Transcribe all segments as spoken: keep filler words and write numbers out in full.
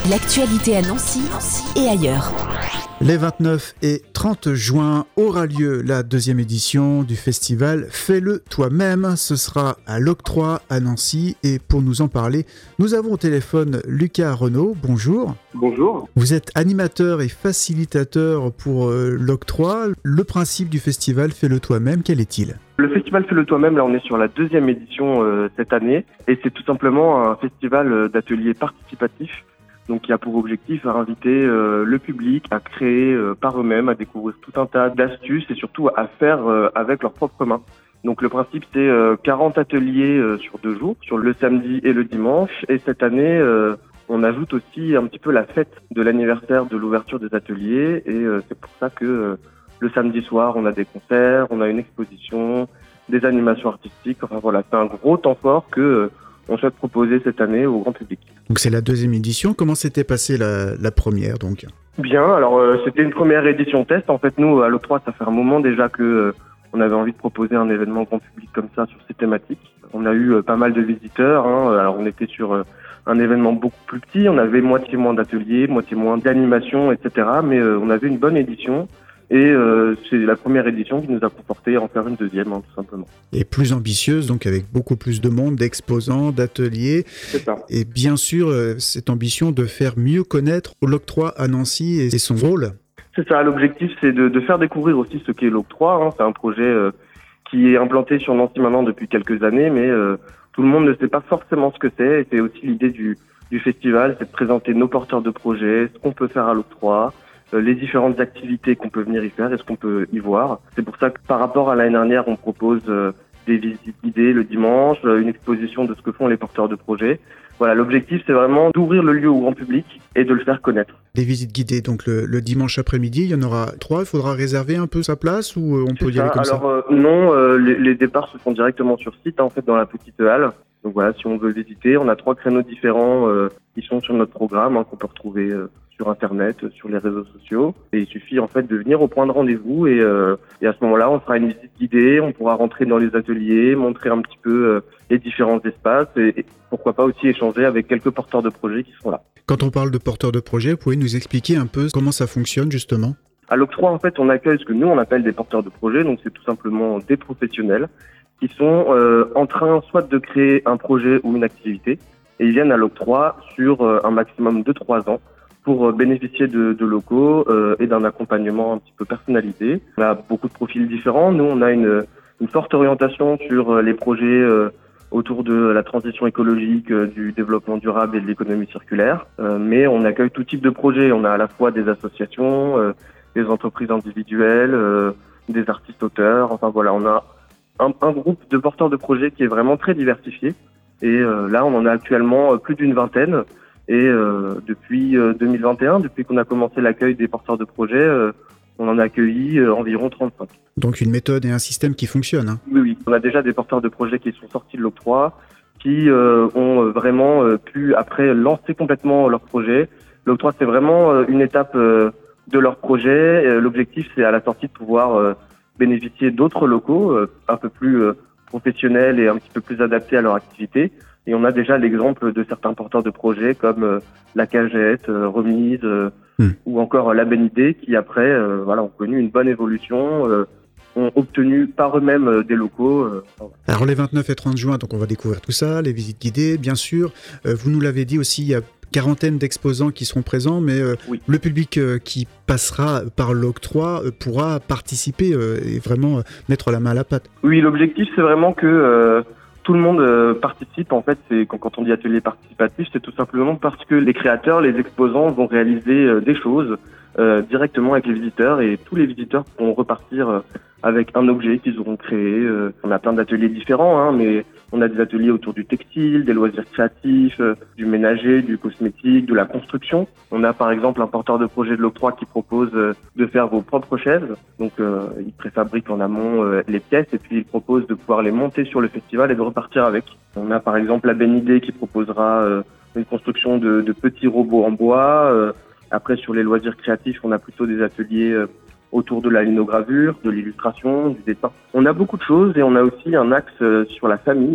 L'actualité à Nancy, Nancy et ailleurs. Les vingt-neuf et trente juin aura lieu la deuxième édition du festival Fais-le toi-même. Ce sera à l'Octroi à Nancy et pour nous en parler, nous avons au téléphone Lucas Renaud. Bonjour. Bonjour. Vous êtes animateur et facilitateur pour euh, l'Octroi. Le principe du festival Fais-le toi-même, quel est-il ? Le festival Fais-le toi-même, là on est sur la deuxième édition euh, cette année et c'est tout simplement un festival d'ateliers participatifs. Donc, qui a pour objectif à inviter euh, le public à créer euh, par eux-mêmes, à découvrir tout un tas d'astuces et surtout à faire euh, avec leurs propres mains. Donc, le principe, c'est euh, quarante ateliers euh, sur deux jours, sur le samedi et le dimanche. Et cette année, euh, on ajoute aussi un petit peu la fête de l'anniversaire de l'ouverture des ateliers. Et euh, c'est pour ça que euh, le samedi soir, on a des concerts, on a une exposition, des animations artistiques. Enfin voilà, c'est un gros temps fort que euh, on souhaite proposer cette année au grand public. Donc c'est la deuxième édition. Comment s'était passée la, la première donc ? Bien, alors euh, c'était une première édition test. En fait, nous, à l'Octroi, ça fait un moment déjà que euh, on avait envie de proposer un événement grand public comme ça sur ces thématiques. On a eu euh, pas mal de visiteurs. Hein. Alors on était sur euh, un événement beaucoup plus petit. On avait moitié moins d'ateliers, moitié moins d'animations, et cetera. Mais euh, on avait une bonne édition. Et euh, c'est la première édition qui nous a conforté à en faire une deuxième, hein, tout simplement. Et plus ambitieuse, donc avec beaucoup plus de monde, d'exposants, d'ateliers. C'est ça. Et bien sûr, euh, cette ambition de faire mieux connaître l'Octroi à Nancy et son rôle. C'est ça, l'objectif c'est de, de faire découvrir aussi ce qu'est l'Octroi. Hein. C'est un projet euh, qui est implanté sur Nancy maintenant depuis quelques années, mais euh, tout le monde ne sait pas forcément ce que c'est. Et c'est aussi l'idée du, du festival, c'est de présenter nos porteurs de projets, ce qu'on peut faire à l'Octroi, les différentes activités qu'on peut venir y faire et ce qu'on peut y voir. C'est pour ça que par rapport à l'année dernière, on propose euh, des visites guidées le dimanche, euh, une exposition de ce que font les porteurs de projets. Voilà, l'objectif c'est vraiment d'ouvrir le lieu au grand public et de le faire connaître. Des visites guidées, donc le, le dimanche après-midi, il y en aura trois, il faudra réserver un peu sa place ou euh, on peut y aller comme Alors, ça euh, Non, euh, les, les départs se font directement sur site, hein, en fait dans la petite halle. Donc voilà, si on veut visiter, on a trois créneaux différents euh, qui sont sur notre programme, hein, qu'on peut retrouver euh, sur Internet, sur les réseaux sociaux. Et il suffit en fait de venir au point de rendez-vous et, euh, et à ce moment-là, on fera une visite guidée, on pourra rentrer dans les ateliers, montrer un petit peu euh, les différents espaces et, et pourquoi pas aussi échanger avec quelques porteurs de projets qui sont là. Quand on parle de porteurs de projets, vous pouvez nous expliquer un peu comment ça fonctionne justement ? À l'Octroi, en fait, on accueille ce que nous on appelle des porteurs de projets, donc c'est tout simplement des professionnels qui sont euh, en train soit de créer un projet ou une activité et ils viennent à l'Octroi sur euh, un maximum de trois ans pour bénéficier de, de locaux euh, et d'un accompagnement un petit peu personnalisé. On a beaucoup de profils différents. Nous, on a une, une forte orientation sur les projets euh, autour de la transition écologique, euh, du développement durable et de l'économie circulaire. Euh, mais on accueille tout type de projets. On a à la fois des associations, euh, des entreprises individuelles, euh, des artistes-auteurs. Enfin voilà, on a un, un groupe de porteurs de projets qui est vraiment très diversifié. Et euh, là, on en a actuellement plus d'une vingtaine. Et euh, depuis euh, deux mille vingt et un, depuis qu'on a commencé l'accueil des porteurs de projets, euh, on en a accueilli euh, environ trente-cinq. Donc une méthode et un système qui fonctionnent. Hein. Oui, oui. On a déjà des porteurs de projets qui sont sortis de l'Octroi, qui euh, ont vraiment euh, pu après lancer complètement leur projet. L'Octroi, c'est vraiment euh, une étape euh, de leur projet. Euh, l'objectif, c'est à la sortie de pouvoir euh, bénéficier d'autres locaux euh, un peu plus euh, professionnels et un petit peu plus adaptés à leur activité. Et on a déjà l'exemple de certains porteurs de projets comme euh, la Cagette, euh, Remise euh, mmh. ou encore euh, la Bénidée qui après euh, voilà, ont connu une bonne évolution, euh, ont obtenu par eux-mêmes euh, des locaux. Euh, Alors les vingt-neuf et trente juin, donc on va découvrir tout ça, les visites guidées bien sûr. Euh, vous nous l'avez dit aussi, il y a quarantaine d'exposants qui seront présents, mais euh, oui. le public euh, qui passera par l'Octroi euh, pourra participer euh, et vraiment euh, mettre la main à la pâte. Oui, l'objectif c'est vraiment que euh, tout le monde euh, participe. En fait, c'est quand, quand on dit atelier participatif, c'est tout simplement parce que les créateurs, les exposants vont réaliser euh, des choses euh, directement avec les visiteurs et tous les visiteurs pourront repartir euh, avec un objet qu'ils auront créé. Euh, on a plein d'ateliers différents, hein, mais on a des ateliers autour du textile, des loisirs créatifs, euh, du ménager, du cosmétique, de la construction. On a par exemple un porteur de projet de l'Octroi qui propose euh, de faire vos propres chaises. Donc euh, il préfabrique en amont euh, les pièces et puis il propose de pouvoir les monter sur le festival et de repartir avec. On a par exemple la Bénidée qui proposera euh, une construction de, de petits robots en bois. Euh, après sur les loisirs créatifs, on a plutôt des ateliers euh, autour de la linogravure, de l'illustration, du dessin. On a beaucoup de choses et on a aussi un axe sur la famille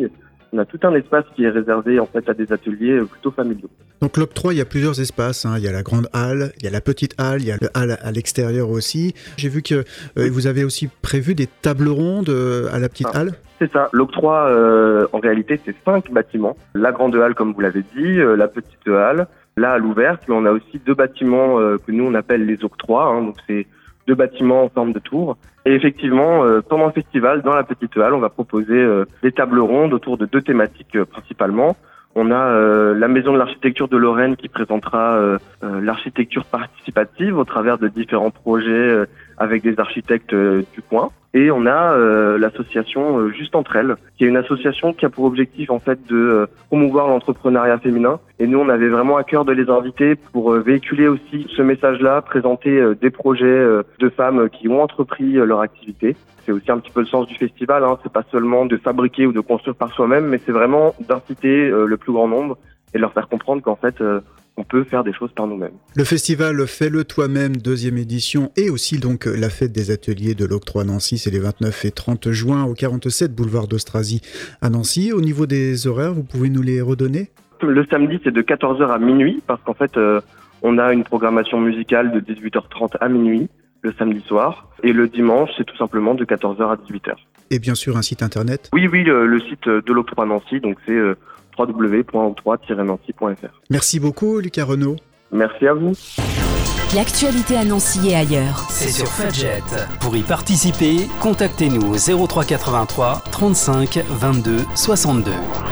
On a tout un espace qui est réservé en fait à des ateliers plutôt familiaux. Donc l'octroi, il y a plusieurs espaces, hein. Il y a la grande halle, il y a la petite halle, il y a le halle à l'extérieur aussi. J'ai vu que euh, vous avez aussi prévu des tables rondes euh, à la petite ah, halle. C'est ça. L'octroi, euh, en réalité, c'est cinq bâtiments. La grande halle, comme vous l'avez dit, euh, la petite halle, la halle ouverte, mais on a aussi deux bâtiments euh, que nous on appelle les octrois. Hein. Donc c'est deux bâtiments en forme de tour. Et effectivement, euh, pendant le festival, dans la petite halle, on va proposer euh, des tables rondes autour de deux thématiques euh, principalement. On a euh, la Maison de l'Architecture de Lorraine qui présentera euh, euh, l'architecture participative au travers de différents projets euh, avec des architectes euh, du coin. Et on a euh, l'association euh, Juste Entre Elles, qui est une association qui a pour objectif en fait de euh, promouvoir l'entrepreneuriat féminin. Et nous, on avait vraiment à cœur de les inviter pour euh, véhiculer aussi ce message-là, présenter euh, des projets euh, de femmes qui ont entrepris euh, leur activité. C'est aussi un petit peu le sens du festival, hein. C'est pas seulement de fabriquer ou de construire par soi-même, mais c'est vraiment d'inciter euh, le plus grand nombre et de leur faire comprendre qu'en fait, euh, on peut faire des choses par nous-mêmes. Le festival Fais-le toi-même, deuxième édition, et aussi donc la fête des ateliers de l'Octroi Nancy, c'est les vingt-neuf et trente juin au quarante-sept boulevard d'Austrasie à Nancy. Au niveau des horaires, vous pouvez nous les redonner ? Le samedi, c'est de quatorze heures à minuit, parce qu'en fait, euh, on a une programmation musicale de dix-huit heures trente à minuit, le samedi soir. Et le dimanche, c'est tout simplement de quatorze heures à dix-huit heures. Et bien sûr, un site internet ? Oui, oui, le, le site de l'Octroi Nancy, donc c'est euh, w w w point octroi tiret nancy point f r. Merci beaucoup, Lucas Renaud. Merci à vous. L'actualité à Nancy et ailleurs. C'est sur Fudget. Pour y participer, contactez-nous au zéro trois quatre-vingt-trois trente-cinq vingt-deux soixante-deux.